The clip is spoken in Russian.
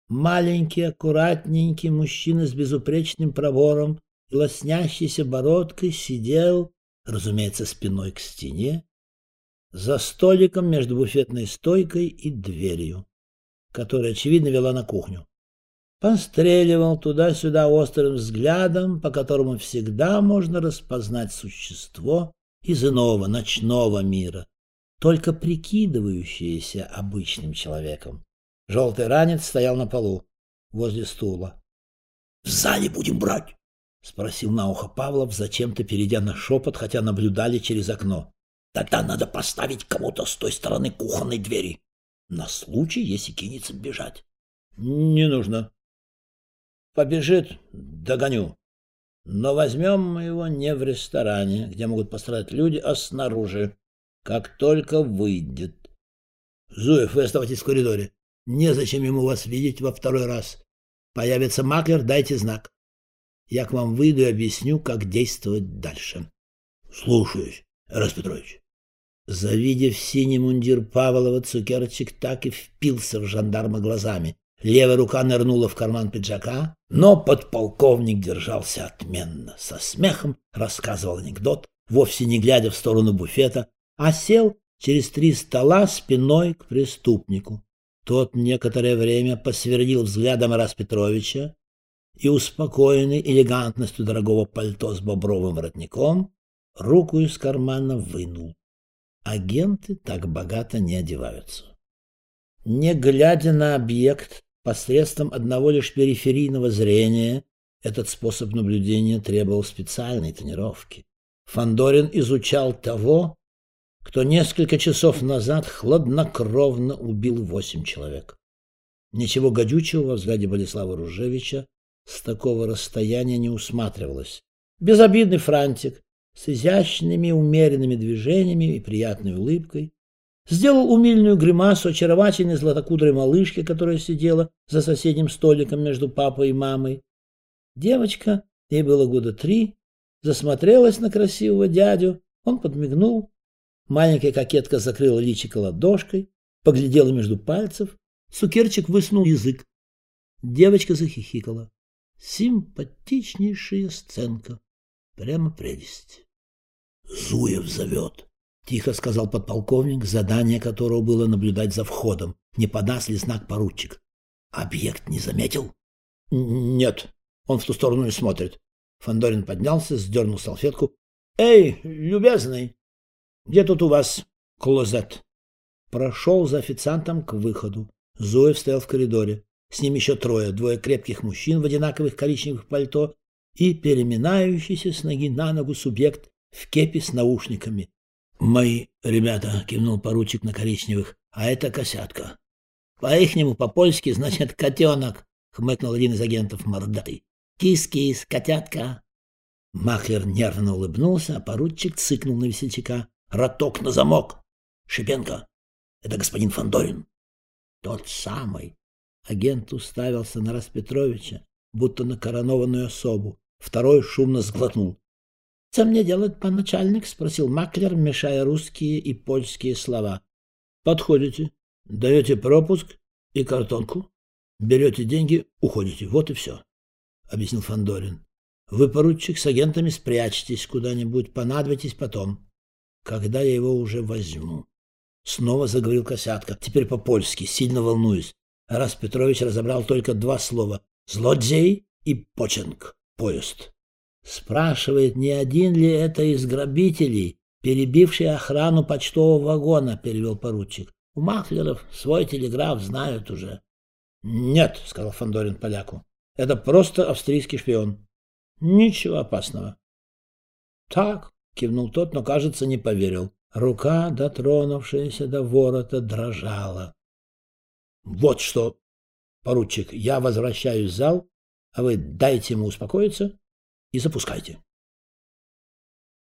Маленький, аккуратненький мужчина с безупречным пробором и лоснящейся бородкой сидел, разумеется, спиной к стене, за столиком между буфетной стойкой и дверью, которая, очевидно, вела на кухню. Постреливал туда-сюда острым взглядом, по которому всегда можно распознать существо из иного ночного мира, только прикидывающееся обычным человеком. Желтый ранец стоял на полу, возле стула. — В зале будем брать? — спросил на ухо Павлов, зачем-то перейдя на шепот, хотя наблюдали через окно. — Тогда надо поставить кого-то с той стороны кухонной двери, на случай, если кинется бежать. — Не нужно. Побежит, догоню. Но возьмем мы его не в ресторане, где могут пострадать люди, а снаружи, как только выйдет. — Зуев, вы оставайтесь в коридоре. Незачем ему вас видеть во второй раз. Появится маклер, дайте знак. Я к вам выйду и объясню, как действовать дальше. — Слушаюсь, Тарас Петрович. Завидев синий мундир Павлова, Цукерчик так и впился в жандарма глазами. Левая рука нырнула в карман пиджака, но подполковник держался отменно. Со смехом рассказывал анекдот, вовсе не глядя в сторону буфета, а сел через 3 стола спиной к преступнику. Тот некоторое время посверлил взглядом Тараса Петровича и, успокоенный элегантностью дорогого пальто с бобровым воротником, руку из кармана вынул. Агенты так богато не одеваются. Не глядя на объект, посредством одного лишь периферийного зрения, этот способ наблюдения требовал специальной тренировки. Фандорин изучал того, кто несколько часов назад хладнокровно убил 8 человек. Ничего гадючего во взгляде Болеслава Ружевича с такого расстояния не усматривалось. Безобидный франтик с изящными умеренными движениями и приятной улыбкой сделал умильную гримасу очаровательной златокудрой малышки, которая сидела за соседним столиком между папой и мамой. Девочка, ей было года 3, засмотрелась на красивого дядю, он подмигнул. Маленькая кокетка закрыла личико ладошкой, поглядела между пальцев, Цукерчик высунул язык. Девочка захихикала. Симпатичнейшая сценка. Прямо прелесть. — Зуев зовет, — тихо сказал подполковник, задание которого было наблюдать за входом, не подаст ли знак поручик. — Объект не заметил? — Нет, он в ту сторону не смотрит. Фандорин поднялся, сдернул салфетку. — Эй, любезный! Где тут у вас клозет? Прошел за официантом к выходу. Зуев стоял в коридоре. С ним еще 3, 2 крепких мужчин в одинаковых коричневых пальто и переминающийся с ноги на ногу субъект в кепи с наушниками. — Мои ребята, — кивнул поручик на коричневых, — а это косятка. — По-ихнему, по-польски, значит, котенок, — хмыкнул один из агентов мордатый. — Кис-кис, котятка. Маклер нервно улыбнулся, а поручик цыкнул на весельчака. — Роток на замок. Шипенко, это господин Фандорин. — Тот самый. Агент уставился на Тараса Петровича, будто на коронованную особу. Второй шумно сглотнул. — Что мне делать, пан начальник? — спросил Маклер, мешая русские и польские слова. — Подходите, даете пропуск и картонку, берете деньги, уходите. Вот и все, — объяснил Фандорин. — Вы, поручик, с агентами спрячьтесь куда-нибудь, понадобитесь потом, когда я его уже возьму. Снова заговорил косятка, теперь по-польски, сильно волнуясь. Тарас Петрович разобрал только 2 слова — «злодей» и «починг» — поезд. Спрашивает, не один ли это из грабителей, перебивший охрану почтового вагона, перевел поручик. У маклеров свой телеграф знают уже. — Нет, — сказал Фандорин поляку, — это просто австрийский шпион. Ничего опасного. — Так, — кивнул тот, но, кажется, не поверил. Рука, дотронувшаяся до ворота, дрожала. — Вот что, поручик, я возвращаюсь в зал, а вы дайте ему успокоиться и запускайте.